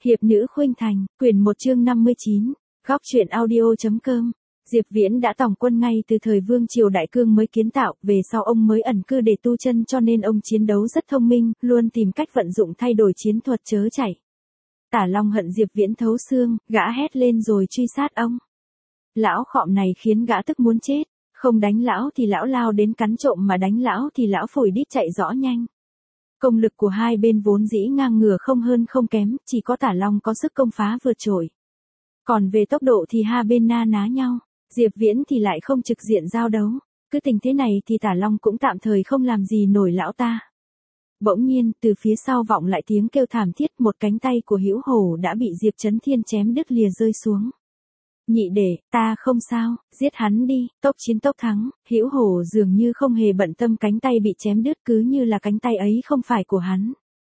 Hiệp nữ khuynh thành, quyển 1 chương 59, góc truyện audio.com. Diệp Viễn đã tòng quân ngay từ thời Vương Triều Đại Cương mới kiến tạo, về sau ông mới ẩn cư để tu chân, cho nên ông chiến đấu rất thông minh, luôn tìm cách vận dụng thay đổi chiến thuật chớ chạy. Tả Long hận Diệp Viễn thấu xương, gã hét lên rồi truy sát ông. Lão khọm này khiến gã tức muốn chết, không đánh lão thì lão lao đến cắn trộm, mà đánh lão thì lão phổi đít chạy rõ nhanh. Công lực của hai bên vốn dĩ ngang ngửa không hơn không kém, chỉ có Tả Long có sức công phá vượt trội. Còn về tốc độ thì hai bên na ná nhau, Diệp Viễn thì lại không trực diện giao đấu. Cứ tình thế này thì Tả Long cũng tạm thời không làm gì nổi lão ta. Bỗng nhiên, từ phía sau vọng lại tiếng kêu thảm thiết, một cánh tay của Hữu Hổ đã bị Diệp Chấn Thiên chém đứt lìa rơi xuống. Nhị đệ, ta không sao, giết hắn đi, tốc chiến tốc thắng. Hữu Hổ dường như không hề bận tâm cánh tay bị chém đứt, cứ như là cánh tay ấy không phải của hắn.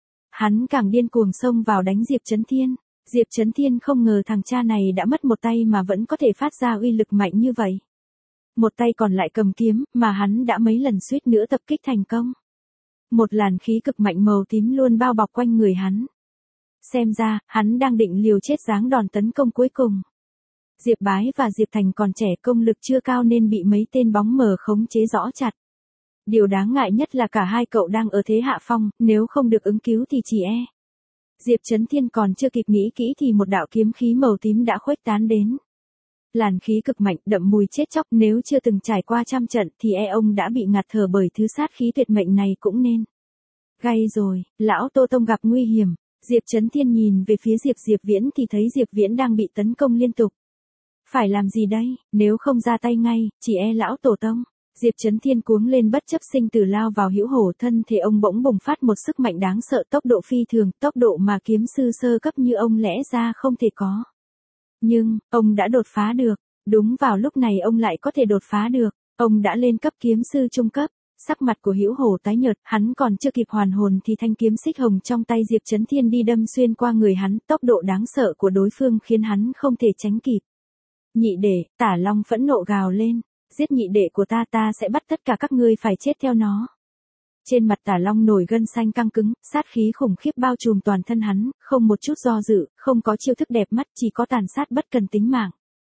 Hắn càng điên cuồng xông vào đánh Diệp Chấn Thiên. Diệp Chấn Thiên không ngờ thằng cha này đã mất một tay mà vẫn có thể phát ra uy lực mạnh như vậy. Một tay còn lại cầm kiếm, mà hắn đã mấy lần suýt nữa tập kích thành công. Một làn khí cực mạnh màu tím luôn bao bọc quanh người hắn. Xem ra, hắn đang định liều chết giáng đòn tấn công cuối cùng. Diệp Bái và Diệp Thành còn trẻ, công lực chưa cao nên bị mấy tên bóng mờ khống chế rõ chặt. Điều đáng ngại nhất là cả hai cậu đang ở thế hạ phong, nếu không được ứng cứu thì chỉ e. Diệp Chấn Thiên còn chưa kịp nghĩ kỹ thì một đạo kiếm khí màu tím đã khuếch tán đến. Làn khí cực mạnh, đậm mùi chết chóc, nếu chưa từng trải qua trăm trận thì e ông đã bị ngạt thở bởi thứ sát khí tuyệt mệnh này cũng nên. Gay rồi, lão Tô Tông gặp nguy hiểm. Diệp Chấn Thiên nhìn về phía Diệp Viễn thì thấy Diệp Viễn đang bị tấn công liên tục. Phải làm gì đây, nếu không ra tay ngay, chỉ e lão tổ tông. Diệp Chấn Thiên cuống lên bất chấp sinh tử lao vào Hữu Hổ, thân thể ông bỗng bùng phát một sức mạnh đáng sợ, tốc độ phi thường, tốc độ mà kiếm sư sơ cấp như ông lẽ ra không thể có. Nhưng, ông đã đột phá được, đúng vào lúc này ông lại có thể đột phá được, ông đã lên cấp kiếm sư trung cấp. Sắc mặt của Hữu Hổ tái nhợt, hắn còn chưa kịp hoàn hồn thì thanh kiếm xích hồng trong tay Diệp Chấn Thiên đi đâm xuyên qua người hắn, tốc độ đáng sợ của đối phương khiến hắn không thể tránh kịp. Nhị đệ, Tả Long phẫn nộ gào lên, giết nhị đệ của ta, ta sẽ bắt tất cả các ngươi phải chết theo nó. Trên mặt Tả Long nổi gân xanh căng cứng, sát khí khủng khiếp bao trùm toàn thân hắn, không một chút do dự, không có chiêu thức đẹp mắt, chỉ có tàn sát bất cần tính mạng.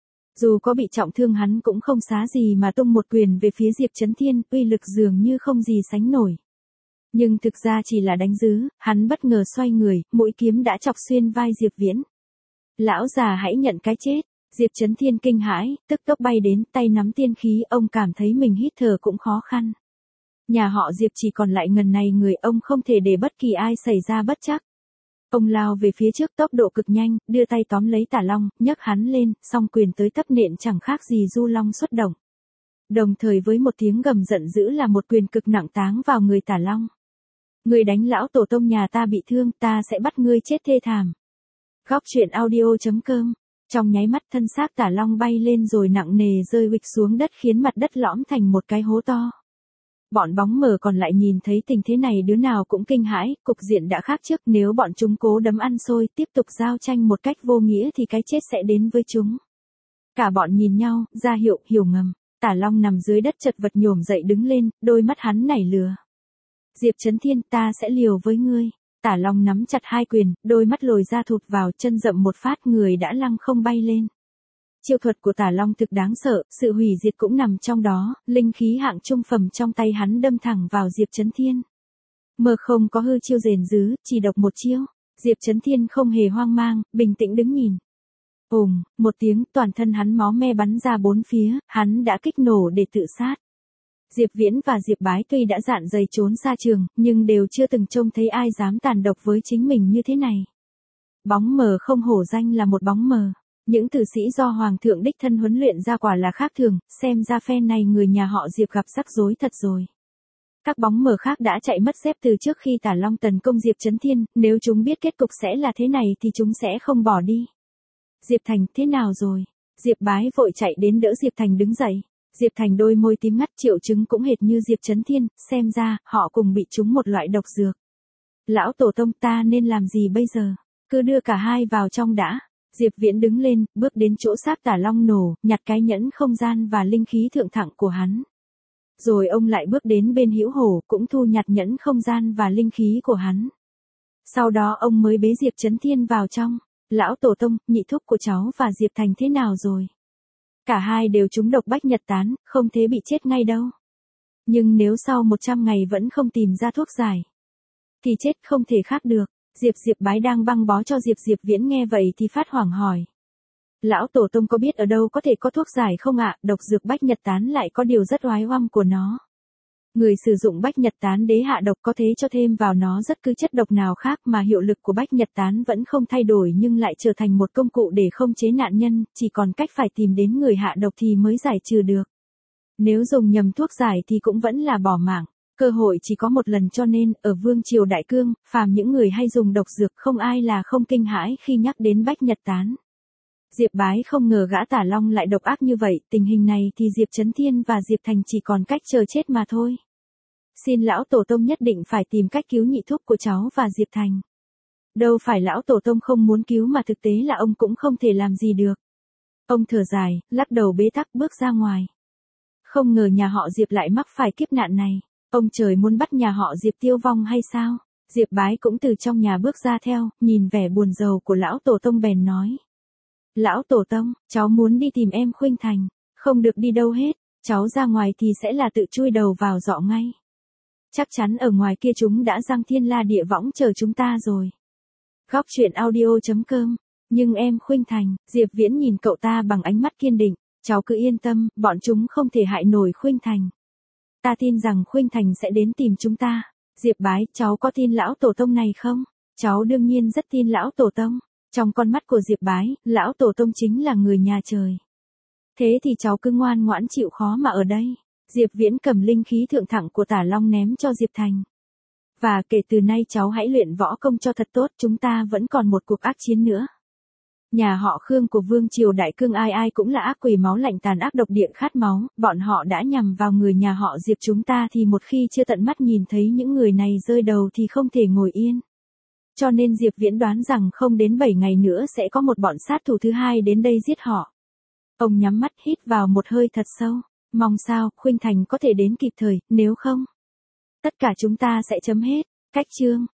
Dù có bị trọng thương hắn cũng không xá gì mà tung một quyền về phía Diệp Chấn Thiên, uy lực dường như không gì sánh nổi. Nhưng thực ra chỉ là đánh dứ, hắn bất ngờ xoay người, mũi kiếm đã chọc xuyên vai Diệp Viễn. Lão già hãy nhận cái chết. Diệp Chấn Thiên kinh hãi, tức tốc bay đến, tay nắm tiên khí, ông cảm thấy mình hít thở cũng khó khăn. Nhà họ Diệp chỉ còn lại ngần này người, ông không thể để bất kỳ ai xảy ra bất trắc. Ông lao về phía trước tốc độ cực nhanh, đưa tay tóm lấy Tả Long, nhấc hắn lên, song quyền tới tấp nện chẳng khác gì du long xuất động. Đồng thời với một tiếng gầm giận dữ là một quyền cực nặng táng vào người Tả Long. Người đánh lão tổ tông nhà ta bị thương, ta sẽ bắt ngươi chết thê thảm. Góc truyện audio.com. Trong nháy mắt thân xác Tả Long bay lên rồi nặng nề rơi huỵch xuống đất khiến mặt đất lõm thành một cái hố to. Bọn bóng mờ còn lại nhìn thấy tình thế này đứa nào cũng kinh hãi, cục diện đã khác trước, nếu bọn chúng cố đấm ăn xôi tiếp tục giao tranh một cách vô nghĩa thì cái chết sẽ đến với chúng. Cả bọn nhìn nhau, ra hiệu, hiểu ngầm. Tả Long nằm dưới đất chật vật nhổm dậy đứng lên, đôi mắt hắn nảy lửa. Diệp Chấn Thiên, ta sẽ liều với ngươi. Tả Long nắm chặt hai quyền, đôi mắt lồi ra thụt vào, chân dậm một phát, người đã lăng không bay lên. Chiêu thuật của Tả Long thực đáng sợ, sự hủy diệt cũng nằm trong đó, linh khí hạng trung phẩm trong tay hắn đâm thẳng vào Diệp Chấn Thiên. Mờ không có hư chiêu rền rứ, chỉ độc một chiêu. Diệp Chấn Thiên không hề hoang mang, bình tĩnh đứng nhìn. Một tiếng, toàn thân hắn máu me bắn ra bốn phía, hắn đã kích nổ để tự sát. Diệp Viễn và Diệp Bái tuy đã dạn dày trốn xa trường, nhưng đều chưa từng trông thấy ai dám tàn độc với chính mình như thế này. Bóng mờ không hổ danh là một bóng mờ. Những tử sĩ do Hoàng thượng đích thân huấn luyện ra quả là khác thường, xem ra phe này người nhà họ Diệp gặp rắc rối thật rồi. Các bóng mờ khác đã chạy mất dép từ trước khi Tả Long tấn công Diệp Chấn Thiên, nếu chúng biết kết cục sẽ là thế này thì chúng sẽ không bỏ đi. Diệp Thành, thế nào rồi? Diệp Bái vội chạy đến đỡ Diệp Thành đứng dậy. Diệp Thành đôi môi tím ngắt, triệu chứng cũng hệt như Diệp Chấn Thiên, xem ra, họ cùng bị trúng một loại độc dược. Lão tổ tông, ta nên làm gì bây giờ? Cứ đưa cả hai vào trong đã. Diệp Viễn đứng lên, bước đến chỗ xác Tả Long nổ, nhặt cái nhẫn không gian và linh khí thượng thặng của hắn. Rồi ông lại bước đến bên Hữu Hổ, cũng thu nhặt nhẫn không gian và linh khí của hắn. Sau đó ông mới bế Diệp Chấn Thiên vào trong. Lão tổ tông, nhị thúc của cháu và Diệp Thành thế nào rồi? Cả hai đều trúng độc bách nhật tán, không thế bị chết ngay đâu. Nhưng nếu sau 100 ngày vẫn không tìm ra thuốc giải, thì chết không thể khác được. Diệp Bái đang băng bó cho Diệp Viễn nghe vậy thì phát hoảng hỏi. Lão tổ tông có biết ở đâu có thể có thuốc giải không ạ? Độc dược bách nhật tán lại có điều rất oái oăm của nó. Người sử dụng bách nhật tán đế hạ độc có thế cho thêm vào nó rất cứ chất độc nào khác mà hiệu lực của bách nhật tán vẫn không thay đổi nhưng lại trở thành một công cụ để không chế nạn nhân, chỉ còn cách phải tìm đến người hạ độc thì mới giải trừ được. Nếu dùng nhầm thuốc giải thì cũng vẫn là bỏ mạng, cơ hội chỉ có một lần cho nên, ở Vương Triều Đại Cương, phàm những người hay dùng độc dược không ai là không kinh hãi khi nhắc đến bách nhật tán. Diệp Bái không ngờ gã Tả Long lại độc ác như vậy, tình hình này thì Diệp Chấn Thiên và Diệp Thành chỉ còn cách chờ chết mà thôi. Xin lão tổ tông nhất định phải tìm cách cứu nhị thúc của cháu và Diệp Thành. Đâu phải lão tổ tông không muốn cứu mà thực tế là ông cũng không thể làm gì được. Ông thở dài, lắc đầu bế tắc bước ra ngoài. Không ngờ nhà họ Diệp lại mắc phải kiếp nạn này. Ông trời muốn bắt nhà họ Diệp tiêu vong hay sao? Diệp Bái cũng từ trong nhà bước ra theo, nhìn vẻ buồn rầu của lão tổ tông bèn nói. Lão tổ tông, cháu muốn đi tìm em Khuynh Thành, không được đi đâu hết, cháu ra ngoài thì sẽ là tự chui đầu vào giọ ngay. Chắc chắn ở ngoài kia chúng đã giăng thiên la địa võng chờ chúng ta rồi. Góc truyện audio.com. Nhưng em Khuynh Thành, Diệp Viễn nhìn cậu ta bằng ánh mắt kiên định. Cháu cứ yên tâm, bọn chúng không thể hại nổi Khuynh Thành. Ta tin rằng Khuynh Thành sẽ đến tìm chúng ta. Diệp Bái, cháu có tin lão tổ tông này không? Cháu đương nhiên rất tin lão tổ tông. Trong con mắt của Diệp Bái, lão tổ tông chính là người nhà trời. Thế thì cháu cứ ngoan ngoãn chịu khó mà ở đây. Diệp Viễn cầm linh khí thượng thẳng của Tả Long ném cho Diệp Thành. Và kể từ nay cháu hãy luyện võ công cho thật tốt, chúng ta vẫn còn một cuộc ác chiến nữa. Nhà họ Khương của Vương Triều Đại Cương ai ai cũng là ác quỷ máu lạnh tàn ác độc địa khát máu, bọn họ đã nhằm vào người nhà họ Diệp chúng ta thì một khi chưa tận mắt nhìn thấy những người này rơi đầu thì không thể ngồi yên. Cho nên Diệp Viễn đoán rằng không đến 7 ngày nữa sẽ có một bọn sát thủ thứ hai đến đây giết họ. Ông nhắm mắt hít vào một hơi thật sâu, mong sao Khuynh Thành có thể đến kịp thời, nếu không, tất cả chúng ta sẽ chấm hết. Cách chương